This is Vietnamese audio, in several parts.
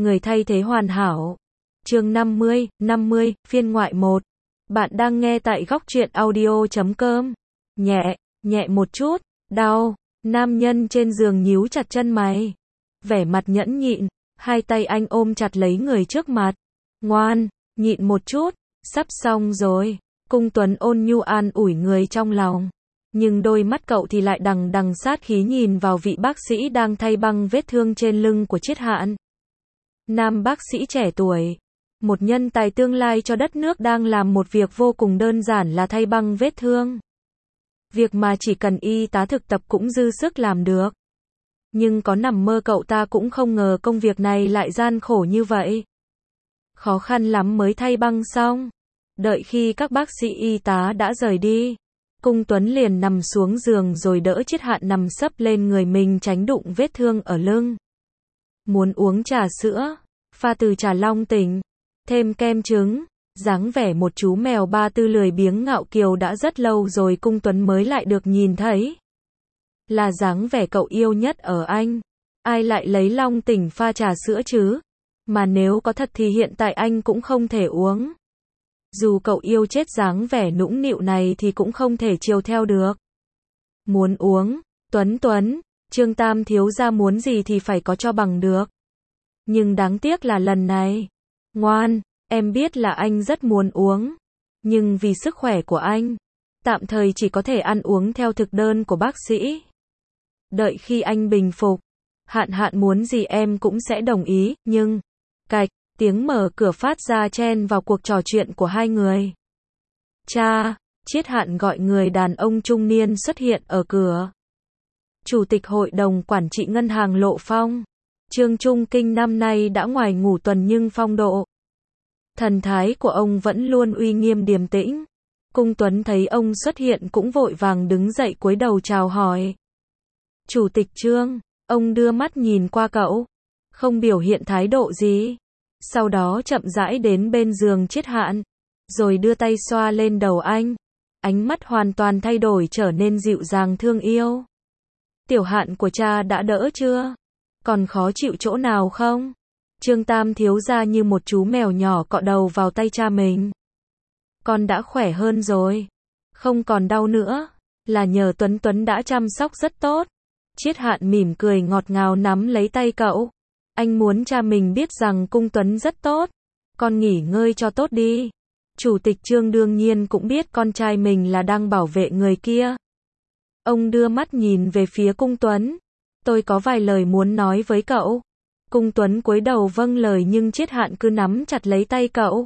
người thay thế hoàn hảo. Chương 50, phiên ngoại 1. Bạn đang nghe tại góc truyện audio.com. Nhẹ một chút, đau. Nam nhân trên giường nhíu chặt chân mày. Vẻ mặt nhẫn nhịn, hai tay anh ôm chặt lấy người trước mặt. Ngoan, nhịn một chút, sắp xong rồi. Cung Tuấn ôn nhu an ủi người trong lòng. Nhưng đôi mắt cậu thì lại đằng đằng sát khí nhìn vào vị bác sĩ đang thay băng vết thương trên lưng của Triết Hạn. Nam bác sĩ trẻ tuổi, một nhân tài tương lai cho đất nước đang làm một việc vô cùng đơn giản là thay băng vết thương. Việc mà chỉ cần y tá thực tập cũng dư sức làm được. Nhưng có nằm mơ cậu ta cũng không ngờ công việc này lại gian khổ như vậy. Khó khăn lắm mới thay băng xong. Đợi khi các bác sĩ y tá đã rời đi, Cung Tuấn liền nằm xuống giường rồi đỡ Triết Hạn nằm sấp lên người mình tránh đụng vết thương ở lưng. Muốn uống trà sữa, pha từ trà long tỉnh, thêm kem trứng, dáng vẻ một chú mèo ba tư lười biếng ngạo kiều đã rất lâu rồi Cung Tuấn mới lại được nhìn thấy. Là dáng vẻ cậu yêu nhất ở anh. Ai lại lấy long tỉnh pha trà sữa chứ? Mà nếu có thật thì hiện tại anh cũng không thể uống. Dù cậu yêu chết dáng vẻ nũng nịu này thì cũng không thể chiều theo được. Muốn uống, Tuấn, Trương Tam thiếu gia muốn gì thì phải có cho bằng được. Nhưng đáng tiếc là lần này. Ngoan, em biết là anh rất muốn uống. Nhưng vì sức khỏe của anh, tạm thời chỉ có thể ăn uống theo thực đơn của bác sĩ. Đợi khi anh bình phục, Hạn muốn gì em cũng sẽ đồng ý, nhưng... Cạch, tiếng mở cửa phát ra chen vào cuộc trò chuyện của hai người. Cha, Triết Hạn gọi người đàn ông trung niên xuất hiện ở cửa. Chủ tịch hội đồng quản trị ngân hàng Lộ Phong. Trương Trung Kinh năm nay đã ngoài ngủ tuần nhưng phong độ. Thần thái của ông vẫn luôn uy nghiêm điềm tĩnh. Cung Tuấn thấy ông xuất hiện cũng vội vàng đứng dậy cúi đầu chào hỏi. Chủ tịch Trương, ông đưa mắt nhìn qua cậu, không biểu hiện thái độ gì. Sau đó chậm rãi đến bên giường Triết Hạn, rồi đưa tay xoa lên đầu anh. Ánh mắt hoàn toàn thay đổi trở nên dịu dàng thương yêu. Tiểu Hạn của cha đã đỡ chưa? Còn khó chịu chỗ nào không? Trương Tam thiếu gia như một chú mèo nhỏ cọ đầu vào tay cha mình. Con đã khỏe hơn rồi. Không còn đau nữa. Là nhờ Tuấn đã chăm sóc rất tốt. Triết Hạn mỉm cười ngọt ngào nắm lấy tay cậu. Anh muốn cha mình biết rằng Cung Tuấn rất tốt. Con nghỉ ngơi cho tốt đi. Chủ tịch Trương đương nhiên cũng biết con trai mình là đang bảo vệ người kia. Ông đưa mắt nhìn về phía Cung Tuấn. Tôi có vài lời muốn nói với cậu. Cung Tuấn cúi đầu vâng lời nhưng Triết Hạn cứ nắm chặt lấy tay cậu.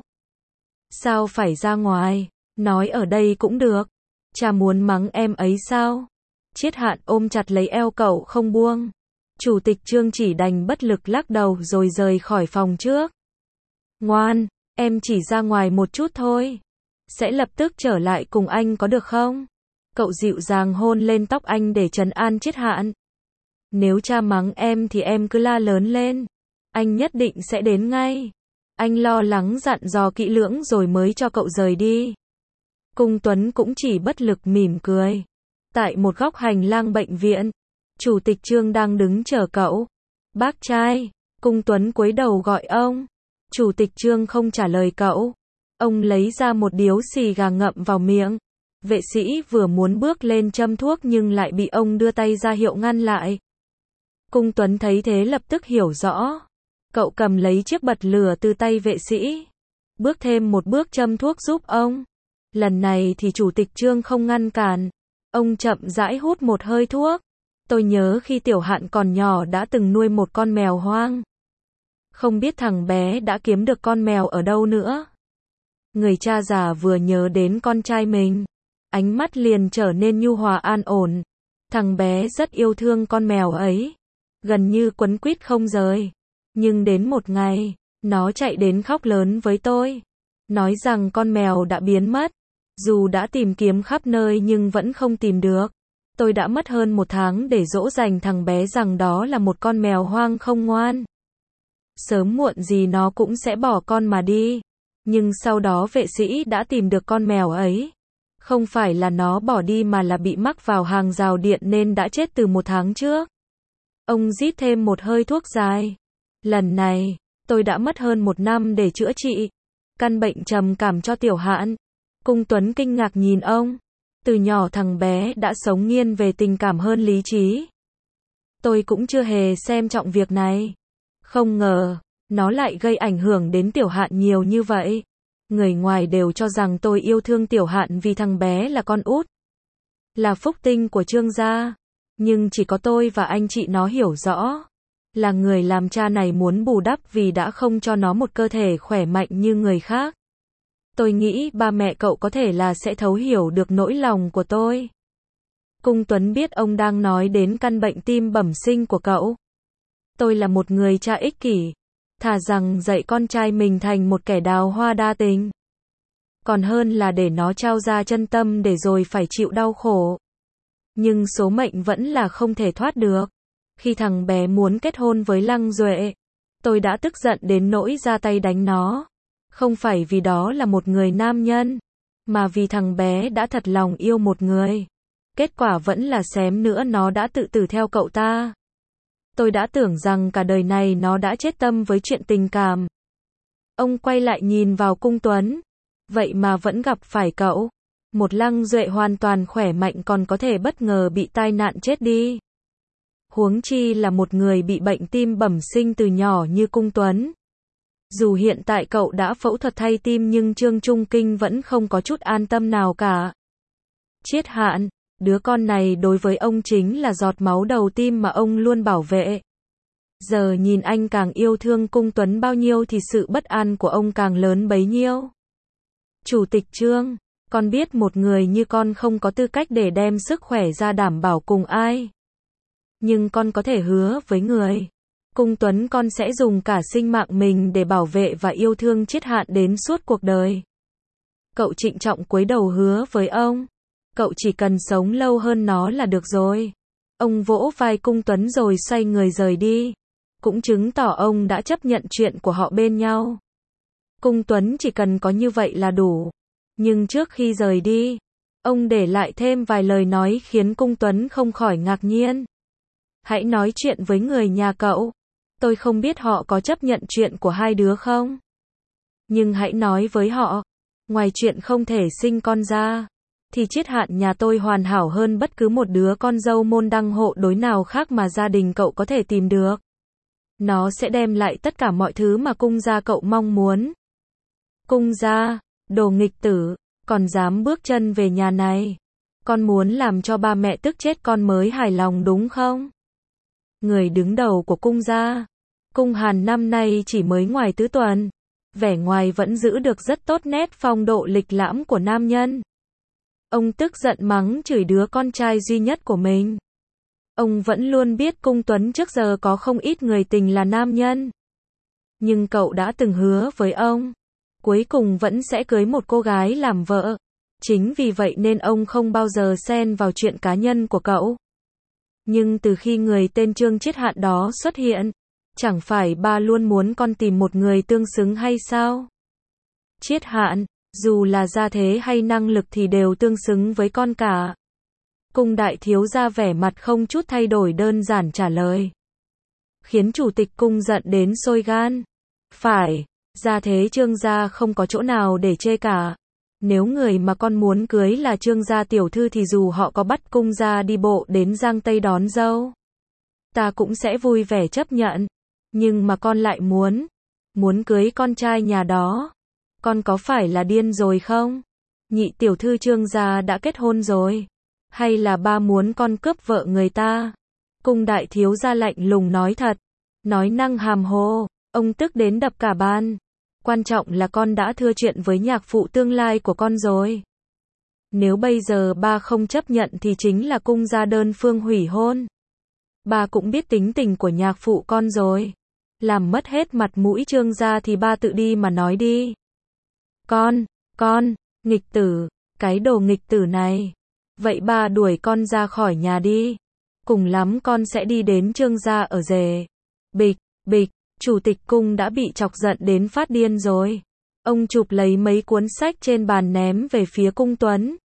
Sao phải ra ngoài? Nói ở đây cũng được. Cha muốn mắng em ấy sao? Triết Hạn ôm chặt lấy eo cậu không buông. Chủ tịch Trương chỉ đành bất lực lắc đầu rồi rời khỏi phòng trước. Ngoan, em chỉ ra ngoài một chút thôi. Sẽ lập tức trở lại cùng anh có được không? Cậu dịu dàng hôn lên tóc anh để trấn an Triết Hạn. Nếu cha mắng em thì em cứ la lớn lên. Anh nhất định sẽ đến ngay. Anh lo lắng dặn dò kỹ lưỡng rồi mới cho cậu rời đi. Cung Tuấn cũng chỉ bất lực mỉm cười. Tại một góc hành lang bệnh viện, Chủ tịch Trương đang đứng chờ cậu. Bác trai, Cung Tuấn cúi đầu gọi ông. Chủ tịch Trương không trả lời cậu. Ông lấy ra một điếu xì gà ngậm vào miệng. Vệ sĩ vừa muốn bước lên châm thuốc nhưng lại bị ông đưa tay ra hiệu ngăn lại. Cung Tuấn thấy thế lập tức hiểu rõ. Cậu cầm lấy chiếc bật lửa từ tay vệ sĩ. Bước thêm một bước châm thuốc giúp ông. Lần này thì Chủ tịch Trương không ngăn cản. Ông chậm rãi hút một hơi thuốc. Tôi nhớ khi Tiểu Hạn còn nhỏ đã từng nuôi một con mèo hoang. Không biết thằng bé đã kiếm được con mèo ở đâu nữa. Người cha già vừa nhớ đến con trai mình. Ánh mắt liền trở nên nhu hòa an ổn. Thằng bé rất yêu thương con mèo ấy. Gần như quấn quýt không rời. Nhưng đến một ngày, nó chạy đến khóc lớn với tôi. Nói rằng con mèo đã biến mất. Dù đã tìm kiếm khắp nơi nhưng vẫn không tìm được. Tôi đã mất hơn 1 tháng để dỗ dành thằng bé rằng đó là một con mèo hoang không ngoan. Sớm muộn gì nó cũng sẽ bỏ con mà đi. Nhưng sau đó vệ sĩ đã tìm được con mèo ấy. Không phải là nó bỏ đi mà là bị mắc vào hàng rào điện nên đã chết từ 1 tháng trước. Ông rít thêm một hơi thuốc dài. Lần này, Tôi đã mất hơn 1 năm để chữa trị căn bệnh trầm cảm cho Tiểu Hạn. Cung Tuấn kinh ngạc nhìn ông. Từ nhỏ thằng bé đã sống nghiêng về tình cảm hơn lý trí. Tôi cũng chưa hề xem trọng việc này. Không ngờ, nó lại gây ảnh hưởng đến Tiểu Hạn nhiều như vậy. Người ngoài đều cho rằng tôi yêu thương Tiểu Hạn vì thằng bé là con út, là phúc tinh của Trương gia. Nhưng chỉ có tôi và anh chị nó hiểu rõ. Là người làm cha này muốn bù đắp vì đã không cho nó một cơ thể khỏe mạnh như người khác. Tôi nghĩ ba mẹ cậu có thể là sẽ thấu hiểu được nỗi lòng của tôi. Cung Tuấn biết ông đang nói đến căn bệnh tim bẩm sinh của cậu. Tôi là một người cha ích kỷ. Thà rằng dạy con trai mình thành một kẻ đào hoa đa tình. Còn hơn là để nó trao ra chân tâm để rồi phải chịu đau khổ. Nhưng số mệnh vẫn là không thể thoát được. Khi thằng bé muốn kết hôn với Lăng Duệ, tôi đã tức giận đến nỗi ra tay đánh nó. Không phải vì đó là một người nam nhân, mà vì thằng bé đã thật lòng yêu một người. Kết quả vẫn là xém nữa nó đã tự tử theo cậu ta. Tôi đã tưởng rằng cả đời này nó đã chết tâm với chuyện tình cảm. Ông quay lại nhìn vào Cung Tuấn. Vậy mà vẫn gặp phải cậu. Một Lăng Duệ hoàn toàn khỏe mạnh còn có thể bất ngờ bị tai nạn chết đi. Huống chi là một người bị bệnh tim bẩm sinh từ nhỏ như Cung Tuấn. Dù hiện tại cậu đã phẫu thuật thay tim nhưng Trương Trung Kinh vẫn không có chút an tâm nào cả. Triết Hạn, đứa con này đối với ông chính là giọt máu đầu tim mà ông luôn bảo vệ. Giờ nhìn anh càng yêu thương Cung Tuấn bao nhiêu thì sự bất an của ông càng lớn bấy nhiêu. Chủ tịch Trương, con biết một người như con không có tư cách để đem sức khỏe ra đảm bảo cùng ai. Nhưng con có thể hứa với người. Cung Tuấn con sẽ dùng cả sinh mạng mình để bảo vệ và yêu thương Triết Hạn đến suốt cuộc đời. Cậu trịnh trọng cúi đầu hứa với ông. Cậu chỉ cần sống lâu hơn nó là được rồi. Ông vỗ vai Cung Tuấn rồi xoay người rời đi. Cũng chứng tỏ ông đã chấp nhận chuyện của họ bên nhau. Cung Tuấn chỉ cần có như vậy là đủ. Nhưng trước khi rời đi, ông để lại thêm vài lời nói khiến Cung Tuấn không khỏi ngạc nhiên. Hãy nói chuyện với người nhà cậu. Tôi không biết họ có chấp nhận chuyện của hai đứa không. Nhưng hãy nói với họ. Ngoài chuyện không thể sinh con ra, thì Triết Hạn nhà tôi hoàn hảo hơn bất cứ một đứa con dâu môn đăng hộ đối nào khác mà gia đình cậu có thể tìm được. Nó sẽ đem lại tất cả mọi thứ mà cung gia cậu mong muốn. Cung gia, đồ nghịch tử, còn dám bước chân về nhà này. Con muốn làm cho ba mẹ tức chết con mới hài lòng đúng không? Người đứng đầu của cung gia, Cung Hàn năm nay chỉ mới ngoài tứ tuần. Vẻ ngoài vẫn giữ được rất tốt nét phong độ lịch lãm của nam nhân. Ông tức giận mắng chửi đứa con trai duy nhất của mình. Ông vẫn luôn biết Cung Tuấn trước giờ có không ít người tình là nam nhân. Nhưng cậu đã từng hứa với ông, cuối cùng vẫn sẽ cưới một cô gái làm vợ. Chính vì vậy nên ông không bao giờ xen vào chuyện cá nhân của cậu. Nhưng từ khi người tên Trương Triết Hạn đó xuất hiện, chẳng phải ba luôn muốn con tìm một người tương xứng hay sao? Triết Hạn, dù là gia thế hay năng lực thì đều tương xứng với con cả. Cung đại thiếu gia vẻ mặt không chút thay đổi đơn giản trả lời. Khiến chủ tịch cung giận đến sôi gan. Phải, gia thế Trương gia không có chỗ nào để chê cả. Nếu người mà con muốn cưới là Trương gia tiểu thư thì dù họ có bắt cung gia đi bộ đến Giang Tây đón dâu, ta cũng sẽ vui vẻ chấp nhận. Nhưng mà con lại muốn cưới con trai nhà đó. Con có phải là điên rồi không? Nhị tiểu thư Trương gia đã kết hôn rồi. Hay là ba muốn con cướp vợ người ta? Cung đại thiếu gia lạnh lùng nói thật. Nói năng hàm hồ, ông tức đến đập cả bàn. Quan trọng là con đã thưa chuyện với nhạc phụ tương lai của con rồi. Nếu bây giờ ba không chấp nhận thì chính là cung gia đơn phương hủy hôn. Ba cũng biết tính tình của nhạc phụ con rồi. Làm mất hết mặt mũi Trương gia thì ba tự đi mà nói đi. Con, nghịch tử, cái đồ nghịch tử này. Vậy ba đuổi con ra khỏi nhà đi. Cùng lắm con sẽ đi đến Trương gia ở rể. Bịch, bịch, chủ tịch cung đã bị chọc giận đến phát điên rồi. Ông chụp lấy mấy cuốn sách trên bàn ném về phía Cung Tuấn.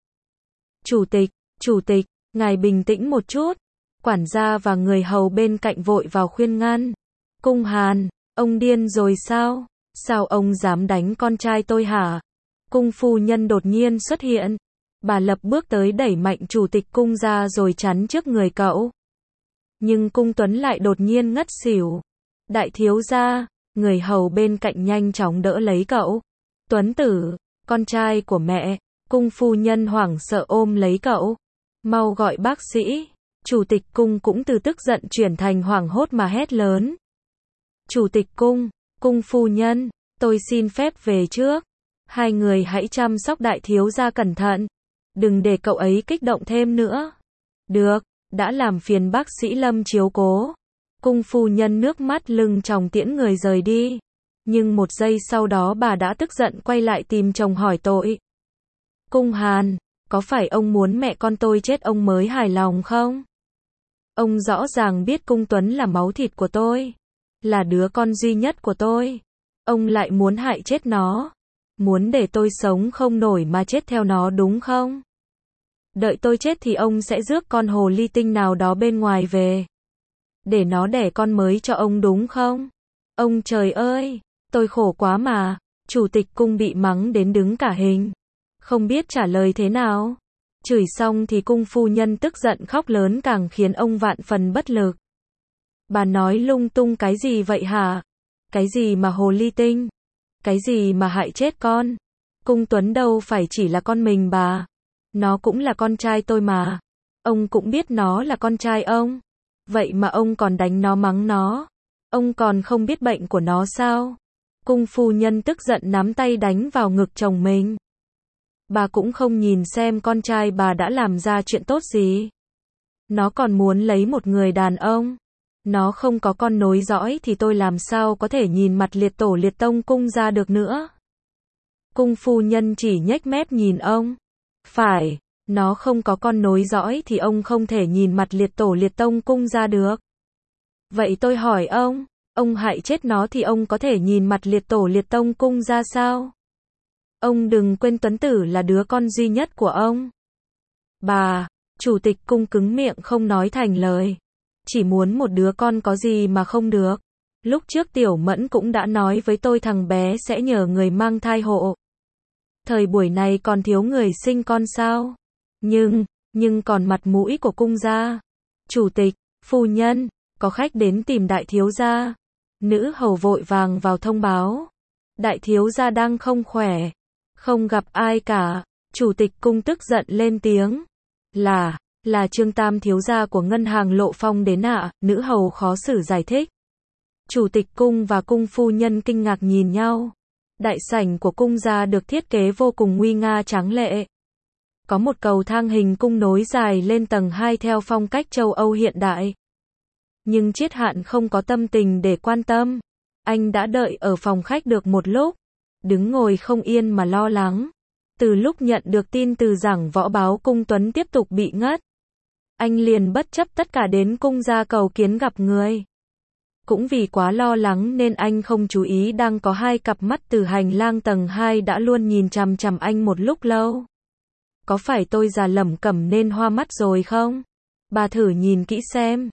Chủ tịch, ngài bình tĩnh một chút. Quản gia và người hầu bên cạnh vội vào khuyên ngăn. Cung Hàn, Ông điên rồi sao? Sao ông dám đánh con trai tôi hả? Cung phu nhân đột nhiên xuất hiện. Bà lập bước tới đẩy mạnh chủ tịch cung ra rồi chắn trước người cậu. Nhưng cung Tuấn lại đột nhiên ngất xỉu. Đại thiếu gia, người hầu bên cạnh nhanh chóng đỡ lấy cậu. Tuấn tử, con trai của mẹ. Cung phu nhân hoảng sợ ôm lấy cậu. Mau gọi bác sĩ. Chủ tịch cung cũng từ tức giận chuyển thành hoảng hốt mà hét lớn. Chủ tịch cung, cung phu nhân, tôi xin phép về trước. Hai người hãy chăm sóc đại thiếu gia cẩn thận. Đừng để cậu ấy kích động thêm nữa. Được, đã làm phiền bác sĩ Lâm chiếu cố. Cung phu nhân nước mắt lưng tròng tiễn người rời đi. Nhưng một giây sau đó bà đã tức giận quay lại tìm chồng hỏi tội. Cung Hàn, có phải ông muốn mẹ con tôi chết ông mới hài lòng không? Ông rõ ràng biết Cung Tuấn là máu thịt của tôi, là đứa con duy nhất của tôi. Ông lại muốn hại chết nó. Muốn để tôi sống không nổi mà chết theo nó đúng không? Đợi tôi chết thì ông sẽ rước con hồ ly tinh nào đó bên ngoài về. Để nó đẻ con mới cho ông đúng không? Ông trời ơi, tôi khổ quá mà. Chủ tịch cung bị mắng đến đứng cả hình. Không biết trả lời thế nào. Chửi xong thì cung phu nhân tức giận khóc lớn càng khiến ông vạn phần bất lực. Bà nói lung tung cái gì vậy hả? Cái gì mà hồ ly tinh? Cái gì mà hại chết con? Cung Tuấn đâu phải chỉ là con mình bà. Nó cũng là con trai tôi mà. Ông cũng biết nó là con trai ông. Vậy mà ông còn đánh nó mắng nó. Ông còn không biết bệnh của nó sao? Cung phu nhân tức giận nắm tay đánh vào ngực chồng mình. Bà cũng không nhìn xem con trai bà đã làm ra chuyện tốt gì. Nó còn muốn lấy một người đàn ông. Nó không có con nối dõi thì tôi làm sao có thể nhìn mặt liệt tổ liệt tông cung ra được nữa. Cung phu nhân chỉ nhếch mép nhìn ông. Phải, nó không có con nối dõi thì ông không thể nhìn mặt liệt tổ liệt tông cung ra được. Vậy tôi hỏi ông hại chết nó thì ông có thể nhìn mặt liệt tổ liệt tông cung ra sao? Ông đừng quên Tuấn Tử là đứa con duy nhất của ông. Bà, chủ tịch cung cứng miệng không nói thành lời. Chỉ muốn một đứa con có gì mà không được. Lúc trước Tiểu Mẫn cũng đã nói với tôi thằng bé sẽ nhờ người mang thai hộ. Thời buổi này còn thiếu người sinh con sao? Nhưng còn mặt mũi của cung gia. Chủ tịch, phu nhân, có khách đến tìm đại thiếu gia. Nữ hầu vội vàng vào thông báo. Đại thiếu gia đang không khỏe. Không gặp ai cả. Chủ tịch cung tức giận lên tiếng. Là Trương Tam thiếu gia của ngân hàng Lộ Phong đến ạ. Nữ hầu khó xử giải thích. Chủ tịch cung và cung phu nhân kinh ngạc nhìn nhau. Đại sảnh của cung gia được thiết kế vô cùng nguy nga tráng lệ. Có một cầu thang hình cung nối dài lên tầng 2 theo phong cách châu Âu hiện đại. Nhưng Chiết Hạn không có tâm tình để quan tâm. Anh đã đợi ở phòng khách được một lúc. Đứng ngồi không yên mà lo lắng. Từ lúc nhận được tin từ giảng võ báo Cung Tuấn tiếp tục bị ngất. Anh liền bất chấp tất cả đến cung gia cầu kiến gặp người. Cũng vì quá lo lắng nên anh không chú ý đang có hai cặp mắt từ hành lang tầng 2 đã luôn nhìn chằm chằm anh một lúc lâu. Có phải tôi già lẩm cẩm nên hoa mắt rồi không? Bà thử nhìn kỹ xem.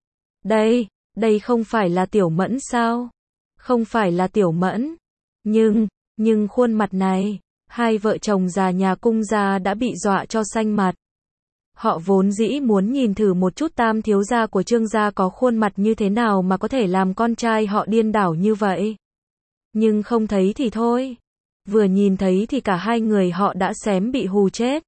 Đây không phải là Tiểu Mẫn sao? Không phải là Tiểu Mẫn. Nhưng khuôn mặt này, hai vợ chồng già nhà cung gia đã bị dọa cho xanh mặt. Họ vốn dĩ muốn nhìn thử một chút Tam thiếu gia của Trương gia có khuôn mặt như thế nào mà có thể làm con trai họ điên đảo như vậy. Nhưng không thấy thì thôi. Vừa nhìn thấy thì cả hai người họ đã xém bị hù chết.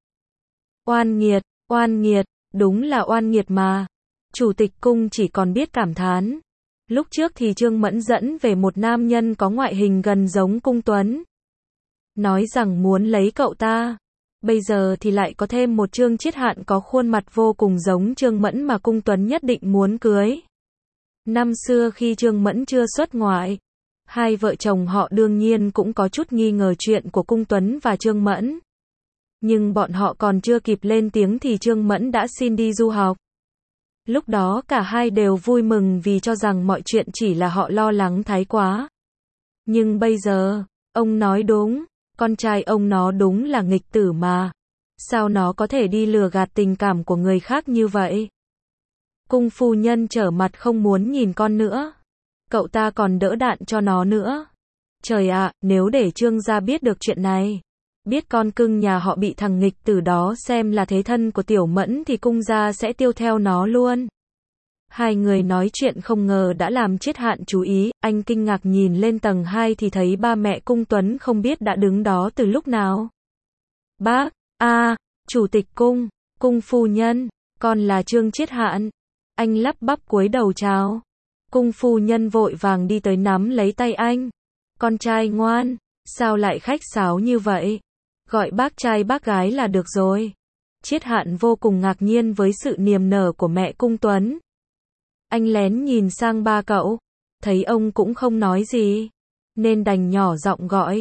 Oan nghiệt, đúng là oan nghiệt mà. Chủ tịch cung chỉ còn biết cảm thán. Lúc trước thì Trương Mẫn dẫn về một nam nhân có ngoại hình gần giống Cung Tuấn. Nói rằng muốn lấy cậu ta. Bây giờ thì lại có thêm một Trương Chiết Hạn có khuôn mặt vô cùng giống Trương Mẫn mà Cung Tuấn nhất định muốn cưới. Năm xưa khi Trương Mẫn chưa xuất ngoại, hai vợ chồng họ đương nhiên cũng có chút nghi ngờ chuyện của Cung Tuấn và Trương Mẫn. Nhưng bọn họ còn chưa kịp lên tiếng thì Trương Mẫn đã xin đi du học. Lúc đó cả hai đều vui mừng vì cho rằng mọi chuyện chỉ là họ lo lắng thái quá. Nhưng bây giờ, ông nói đúng, con trai ông nó đúng là nghịch tử mà. Sao nó có thể đi lừa gạt tình cảm của người khác như vậy? Cung phu nhân trở mặt không muốn nhìn con nữa. cậu ta còn đỡ đạn cho nó nữa. Trời ạ, nếu để Trương gia biết được chuyện này, biết con cưng nhà họ bị thằng nghịch tử đó xem là thế thân của Tiểu Mẫn thì cung gia sẽ tiêu theo nó luôn. Hai người nói chuyện không ngờ đã làm Triết Hạn chú ý, anh kinh ngạc nhìn lên tầng 2 thì thấy ba mẹ Cung Tuấn không biết đã đứng đó từ lúc nào. Bác, Chủ tịch cung, cung phu nhân, con là Trương Triết Hạn. Anh lắp bắp cúi đầu chào. Cung phu nhân vội vàng đi tới nắm lấy tay anh. Con trai ngoan, sao lại khách sáo như vậy? Gọi bác trai bác gái là được rồi. Triết Hạn vô cùng ngạc nhiên với sự niềm nở của mẹ Cung Tuấn. Anh lén nhìn sang ba cậu, thấy ông cũng không nói gì, nên đành nhỏ giọng gọi.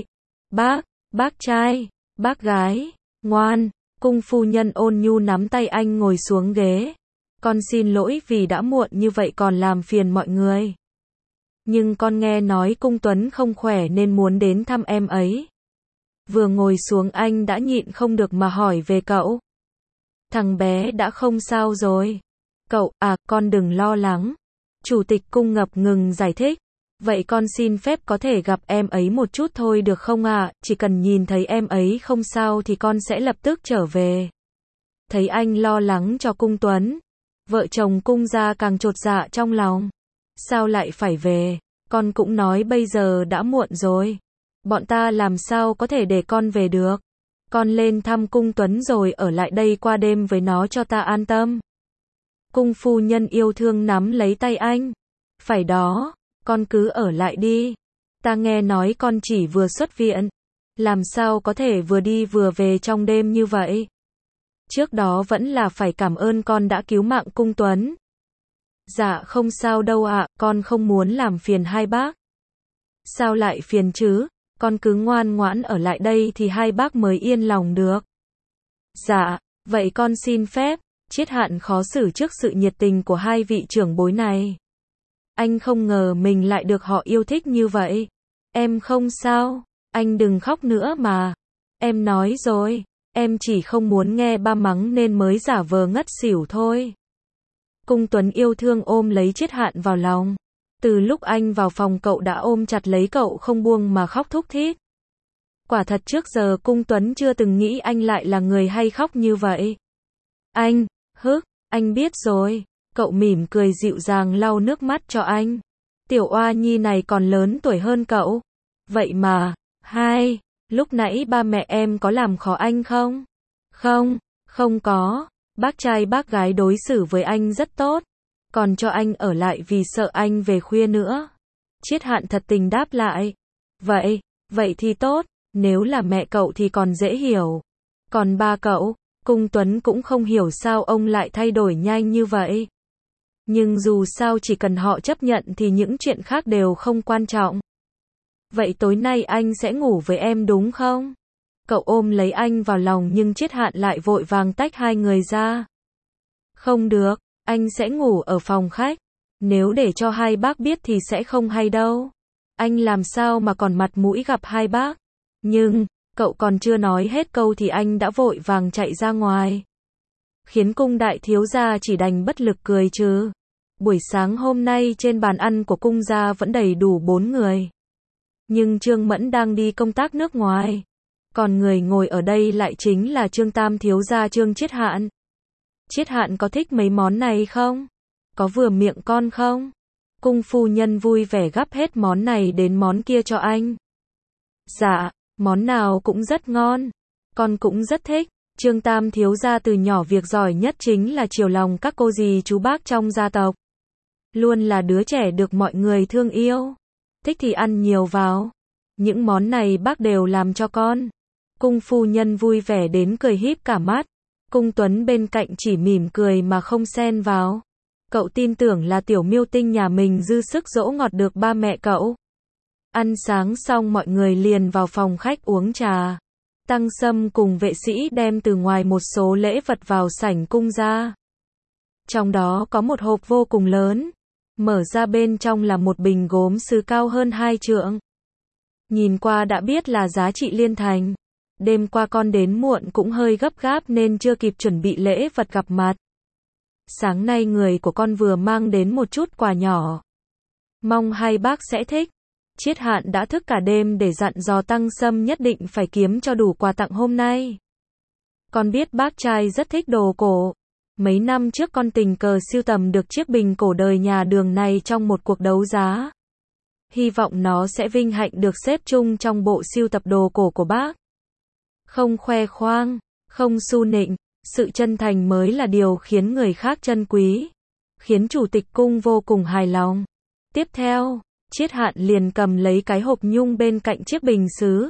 Bác trai, bác gái, ngoan. Cung phu nhân ôn nhu nắm tay anh ngồi xuống ghế. Con xin lỗi vì đã muộn như vậy còn làm phiền mọi người. Nhưng con nghe nói Cung Tuấn không khỏe nên muốn đến thăm em ấy. Vừa ngồi xuống anh đã nhịn không được mà hỏi về cậu. Thằng bé đã không sao rồi. Cậu, con đừng lo lắng. Chủ tịch cung ngập ngừng giải thích. Vậy con xin phép có thể gặp em ấy một chút thôi được không ạ? Chỉ cần nhìn thấy em ấy không sao thì con sẽ lập tức trở về. Thấy anh lo lắng cho Cung Tuấn, vợ chồng Cung gia càng chột dạ trong lòng. Sao lại phải về? Con cũng nói bây giờ đã muộn rồi. Bọn ta làm sao có thể để con về được? Con lên thăm Cung Tuấn rồi ở lại đây qua đêm với nó cho ta an tâm. Cung phu nhân yêu thương nắm lấy tay anh. Phải đó, con cứ ở lại đi. Ta nghe nói con chỉ vừa xuất viện. Làm sao có thể vừa đi vừa về trong đêm như vậy? Trước đó vẫn là phải cảm ơn con đã cứu mạng Cung Tuấn. Dạ không sao đâu ạ, con không muốn làm phiền hai bác. Sao lại phiền chứ? Con cứ ngoan ngoãn ở lại đây thì hai bác mới yên lòng được. Dạ, vậy con xin phép. Triết Hạn khó xử trước sự nhiệt tình của hai vị trưởng bối này. Anh không ngờ mình lại được họ yêu thích như vậy. Em không sao, anh đừng khóc nữa mà. Em nói rồi, em chỉ không muốn nghe ba mắng nên mới giả vờ ngất xỉu thôi. Cung Tuấn yêu thương ôm lấy Triết Hạn vào lòng. Từ lúc anh vào phòng cậu đã ôm chặt lấy cậu không buông mà khóc thúc thít. Quả thật trước giờ Cung Tuấn chưa từng nghĩ anh lại là người hay khóc như vậy. Anh biết rồi. Cậu mỉm cười dịu dàng lau nước mắt cho anh. Tiểu oa nhi này còn lớn tuổi hơn cậu. Vậy mà, lúc nãy ba mẹ em có làm khó anh không? Không có. Bác trai bác gái đối xử với anh rất tốt. Còn cho anh ở lại vì sợ anh về khuya nữa. Triết Hạn thật tình đáp lại. Vậy thì tốt. Nếu là mẹ cậu thì còn dễ hiểu. Còn ba cậu, Cung Tuấn cũng không hiểu sao ông lại thay đổi nhanh như vậy. Nhưng dù sao chỉ cần họ chấp nhận thì những chuyện khác đều không quan trọng. Vậy tối nay anh sẽ ngủ với em đúng không? Cậu ôm lấy anh vào lòng nhưng Triết Hạn lại vội vàng tách hai người ra. Không được, anh sẽ ngủ ở phòng khách. Nếu để cho hai bác biết thì sẽ không hay đâu. Anh làm sao mà còn mặt mũi gặp hai bác. Nhưng, cậu còn chưa nói hết câu thì anh đã vội vàng chạy ra ngoài. Khiến cung đại thiếu gia chỉ đành bất lực cười trừ. Buổi sáng hôm nay trên bàn ăn của cung gia vẫn đầy đủ 4 người. Nhưng Trương Mẫn đang đi công tác nước ngoài. Còn người ngồi ở đây lại chính là Trương Tam thiếu gia Trương Triết Hạn. Triết Hạn có thích mấy món này không? Có vừa miệng con không? Cung phu nhân vui vẻ gắp hết món này đến món kia cho anh. Dạ, món nào cũng rất ngon. Con cũng rất thích. Trương Tam thiếu gia từ nhỏ việc giỏi nhất chính là chiều lòng các cô dì chú bác trong gia tộc. Luôn là đứa trẻ được mọi người thương yêu. Thích thì ăn nhiều vào. Những món này bác đều làm cho con. Cung phu nhân vui vẻ đến cười híp cả mắt. Cung Tuấn bên cạnh chỉ mỉm cười mà không xen vào. Cậu tin tưởng là tiểu miêu tinh nhà mình dư sức dỗ ngọt được ba mẹ cậu. Ăn sáng xong mọi người liền vào phòng khách uống trà. Tăng Sâm cùng vệ sĩ đem từ ngoài một số lễ vật vào sảnh cung ra. Trong đó có một hộp vô cùng lớn. Mở ra bên trong là một bình gốm sứ cao hơn 2 trượng. Nhìn qua đã biết là giá trị liên thành. Đêm qua con đến muộn cũng hơi gấp gáp nên chưa kịp chuẩn bị lễ vật gặp mặt. Sáng nay người của con vừa mang đến một chút quà nhỏ. Mong hai bác sẽ thích. Triết Hạn đã thức cả đêm để dặn dò Tăng Sâm nhất định phải kiếm cho đủ quà tặng hôm nay. Con biết bác trai rất thích đồ cổ. Mấy năm trước con tình cờ sưu tầm được chiếc bình cổ đời nhà Đường này trong một cuộc đấu giá. Hy vọng nó sẽ vinh hạnh được xếp chung trong bộ sưu tập đồ cổ của bác. Không khoe khoang, không su nịnh, sự chân thành mới là điều khiến người khác trân quý. Khiến chủ tịch cung vô cùng hài lòng. Tiếp theo, Triết Hạn liền cầm lấy cái hộp nhung bên cạnh chiếc bình sứ.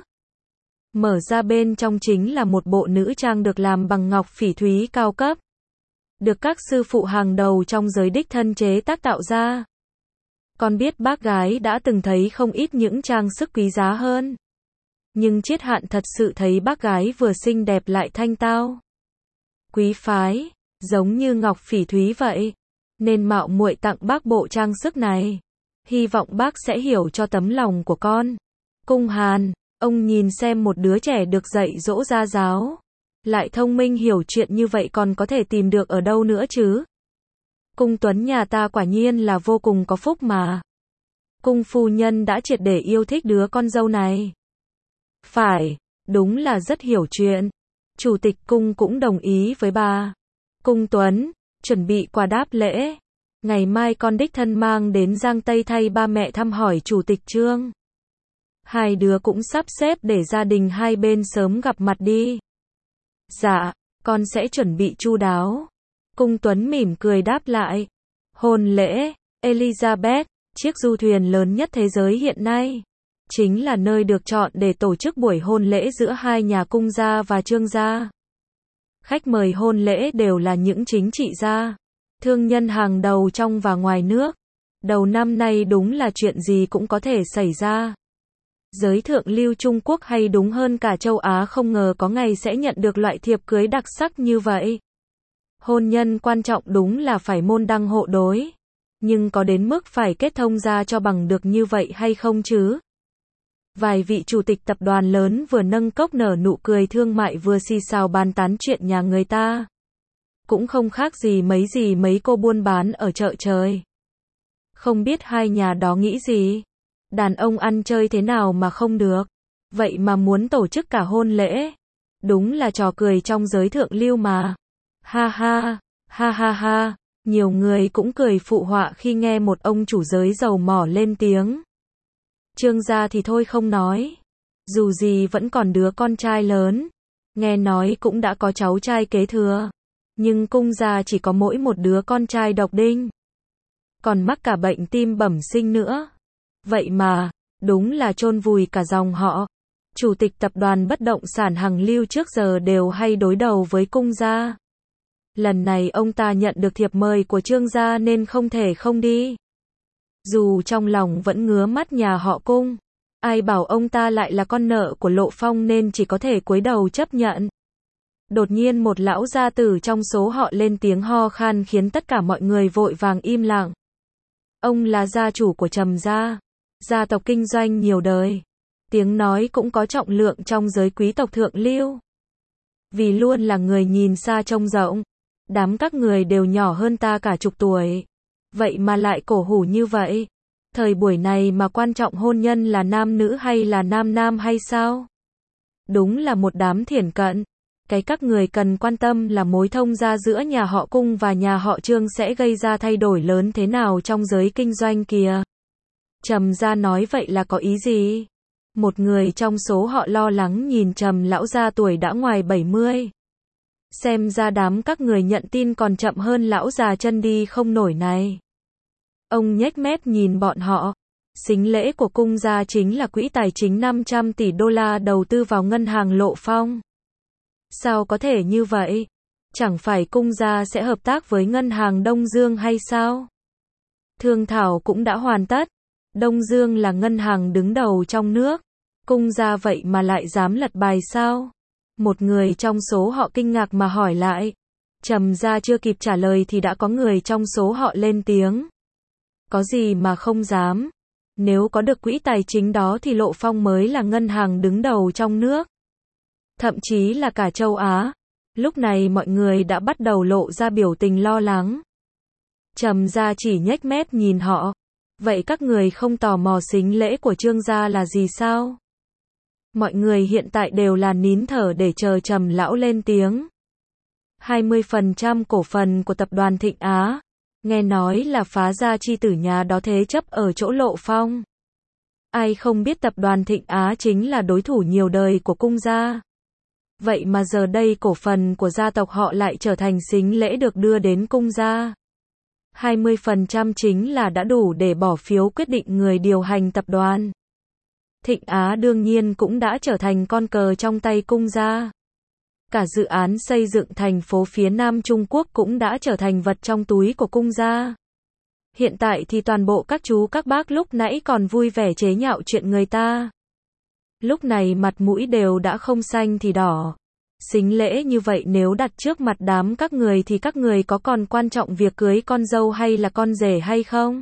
Mở ra bên trong chính là một bộ nữ trang được làm bằng ngọc phỉ thúy cao cấp. Được các sư phụ hàng đầu trong giới đích thân chế tác tạo ra. Con biết bác gái đã từng thấy không ít những trang sức quý giá hơn. Nhưng Triết Hạn thật sự thấy bác gái vừa xinh đẹp lại thanh tao. Quý phái, giống như ngọc phỉ thúy vậy. Nên mạo muội tặng bác bộ trang sức này. Hy vọng bác sẽ hiểu cho tấm lòng của con. Cung Hàn, ông nhìn xem một đứa trẻ được dạy dỗ gia giáo. Lại thông minh hiểu chuyện như vậy còn có thể tìm được ở đâu nữa chứ? Cung Tuấn nhà ta quả nhiên là vô cùng có phúc mà. Cung phu nhân đã triệt để yêu thích đứa con dâu này. Phải, đúng là rất hiểu chuyện. Chủ tịch cung cũng đồng ý với bà. Cung Tuấn, chuẩn bị quà đáp lễ. Ngày mai con đích thân mang đến Giang Tây thay ba mẹ thăm hỏi chủ tịch Trương. Hai đứa cũng sắp xếp để gia đình hai bên sớm gặp mặt đi. Dạ, con sẽ chuẩn bị chu đáo. Cung Tuấn mỉm cười đáp lại. Hôn lễ, Elizabeth, chiếc du thuyền lớn nhất thế giới hiện nay. Chính là nơi được chọn để tổ chức buổi hôn lễ giữa hai nhà Cung gia và Trương gia. Khách mời hôn lễ đều là những chính trị gia, thương nhân hàng đầu trong và ngoài nước. Đầu năm nay đúng là chuyện gì cũng có thể xảy ra. Giới thượng lưu Trung Quốc hay đúng hơn cả châu Á không ngờ có ngày sẽ nhận được loại thiệp cưới đặc sắc như vậy. Hôn nhân quan trọng đúng là phải môn đăng hộ đối. Nhưng có đến mức phải kết thông ra cho bằng được như vậy hay không chứ? Vài vị chủ tịch tập đoàn lớn vừa nâng cốc nở nụ cười thương mại vừa xì xào bàn tán chuyện nhà người ta. Cũng không khác gì mấy cô buôn bán ở chợ trời. Không biết hai nhà đó nghĩ gì? Đàn ông ăn chơi thế nào mà không được? Vậy mà muốn tổ chức cả hôn lễ. Đúng là trò cười trong giới thượng lưu mà. Ha ha, ha ha ha. Nhiều người cũng cười phụ họa khi nghe một ông chủ giới dầu mỏ lên tiếng. Trương gia thì thôi không nói. Dù gì vẫn còn đứa con trai lớn. Nghe nói cũng đã có cháu trai kế thừa. Nhưng Cung gia chỉ có mỗi một đứa con trai độc đinh. Còn mắc cả bệnh tim bẩm sinh nữa. Vậy mà, đúng là chôn vùi cả dòng họ. Chủ tịch tập đoàn bất động sản Hằng Lưu trước giờ đều hay đối đầu với Cung gia. Lần này ông ta nhận được thiệp mời của Trương gia nên không thể không đi. Dù trong lòng vẫn ngứa mắt nhà họ Cung. Ai bảo ông ta lại là con nợ của Lộ Phong nên chỉ có thể cúi đầu chấp nhận. Đột nhiên một lão gia tử trong số họ lên tiếng ho khan khiến tất cả mọi người vội vàng im lặng. Ông là gia chủ của Trầm gia, gia tộc kinh doanh nhiều đời. Tiếng nói cũng có trọng lượng trong giới quý tộc thượng lưu. Vì luôn là người nhìn xa trông rộng. Đám các người đều nhỏ hơn ta cả chục tuổi. Vậy mà lại cổ hủ như vậy. Thời buổi này mà quan trọng hôn nhân là nam nữ hay là nam nam hay sao? Đúng là một đám thiển cận. Cái các người cần quan tâm là mối thông gia giữa nhà họ Cung và nhà họ Trương sẽ gây ra thay đổi lớn thế nào trong giới kinh doanh kìa. Trầm gia nói vậy là có ý gì? Một người trong số họ lo lắng nhìn Trầm lão gia tuổi đã ngoài 70. Xem ra đám các người nhận tin còn chậm hơn lão già chân đi không nổi này. Ông nhếch mép nhìn bọn họ. Sính lễ của Cung gia chính là quỹ tài chính 500 tỷ đô la đầu tư vào ngân hàng Lộ Phong. Sao có thể như vậy? Chẳng phải Cung gia sẽ hợp tác với ngân hàng Đông Dương hay sao? Thương thảo cũng đã hoàn tất. Đông Dương là ngân hàng đứng đầu trong nước. Cung gia vậy mà lại dám lật bài sao? Một người trong số họ kinh ngạc mà hỏi lại. Trầm gia chưa kịp trả lời thì đã có người trong số họ lên tiếng. Có gì mà không dám? Nếu có được quỹ tài chính đó thì Lộ Phong mới là ngân hàng đứng đầu trong nước. Thậm chí là cả châu Á. Lúc này mọi người đã bắt đầu lộ ra biểu tình lo lắng. Trầm gia chỉ nhếch mép nhìn họ. Vậy các người không tò mò sính lễ của Trương gia là gì sao? Mọi người hiện tại đều là nín thở để chờ Trầm lão lên tiếng. 20% cổ phần của tập đoàn Thịnh Á. Nghe nói là phá gia chi tử nhà đó thế chấp ở chỗ Lộ Phong. Ai không biết tập đoàn Thịnh Á chính là đối thủ nhiều đời của cung gia. Vậy mà giờ đây cổ phần của gia tộc họ lại trở thành sính lễ được đưa đến cung gia. 20% chính là đã đủ để bỏ phiếu quyết định người điều hành tập đoàn. Thịnh Á đương nhiên cũng đã trở thành con cờ trong tay cung gia. Cả dự án xây dựng thành phố phía Nam Trung Quốc cũng đã trở thành vật trong túi của cung gia. Hiện tại thì toàn bộ các chú các bác lúc nãy còn vui vẻ chế nhạo chuyện người ta. Lúc này mặt mũi đều đã không xanh thì đỏ. Sính lễ như vậy nếu đặt trước mặt đám các người thì các người có còn quan trọng việc cưới con dâu hay là con rể hay không?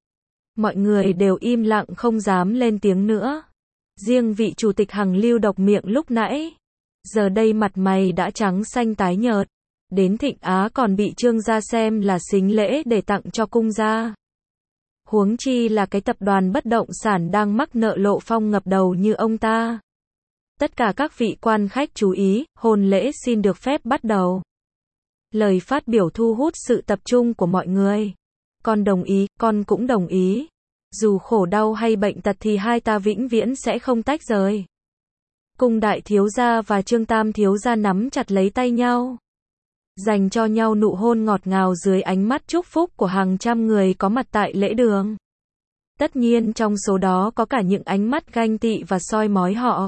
Mọi người đều im lặng không dám lên tiếng nữa. Riêng vị chủ tịch Hằng Lưu độc miệng lúc nãy. Giờ đây mặt mày đã trắng xanh tái nhợt. Đến Thịnh Á còn bị Trương gia xem là sính lễ để tặng cho cung gia. Huống chi là cái tập đoàn bất động sản đang mắc nợ Lộ Phong ngập đầu như ông ta. Tất cả các vị quan khách chú ý, hôn lễ xin được phép bắt đầu. Lời phát biểu thu hút sự tập trung của mọi người. Con đồng ý, con cũng đồng ý. Dù khổ đau hay bệnh tật thì hai ta vĩnh viễn sẽ không tách rời. Cung đại thiếu gia và Trương tam thiếu gia nắm chặt lấy tay nhau. Dành cho nhau nụ hôn ngọt ngào dưới ánh mắt chúc phúc của hàng trăm người có mặt tại lễ đường. Tất nhiên trong số đó có cả những ánh mắt ganh tị và soi mói họ.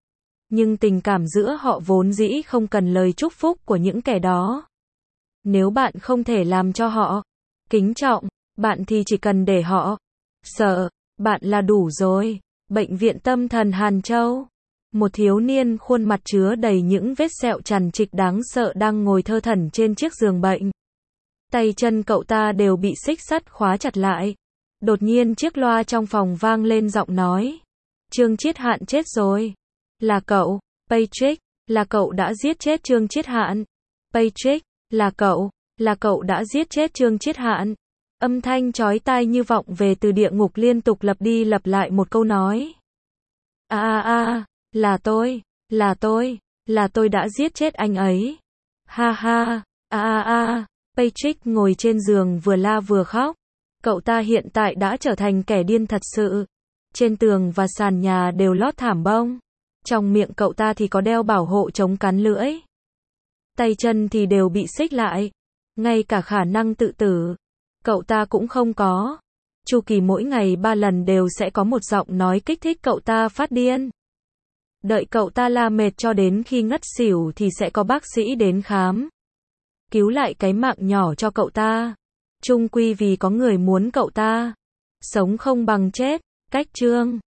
Nhưng tình cảm giữa họ vốn dĩ không cần lời chúc phúc của những kẻ đó. Nếu bạn không thể làm cho họ kính trọng bạn thì chỉ cần để họ sợ bạn là đủ rồi. Bệnh viện tâm thần Hàn Châu. Một thiếu niên khuôn mặt chứa đầy những vết sẹo chằng chịt đáng sợ đang ngồi thơ thẩn trên chiếc giường bệnh. Tay chân cậu ta đều bị xích sắt khóa chặt lại. Đột nhiên chiếc loa trong phòng vang lên giọng nói. Trương Chiết Hạn chết rồi. Là cậu, Patrick, là cậu đã giết chết Trương Chiết Hạn. Patrick, là cậu đã giết chết Trương Chiết Hạn. Âm thanh chói tai như vọng về từ địa ngục liên tục lặp đi lặp lại một câu nói. Là tôi đã giết chết anh ấy. Ha ha, Patrick ngồi trên giường vừa la vừa khóc. Cậu ta hiện tại đã trở thành kẻ điên thật sự. Trên tường và sàn nhà đều lót thảm bông. Trong miệng cậu ta thì có đeo bảo hộ chống cắn lưỡi. Tay chân thì đều bị xích lại. Ngay cả khả năng tự tử cậu ta cũng không có. Chu kỳ mỗi ngày 3 lần đều sẽ có một giọng nói kích thích cậu ta phát điên. Đợi cậu ta la mệt cho đến khi ngất xỉu thì sẽ có bác sĩ đến khám. Cứu lại cái mạng nhỏ cho cậu ta. Chung quy vì có người muốn cậu ta sống không bằng chết. Cách chương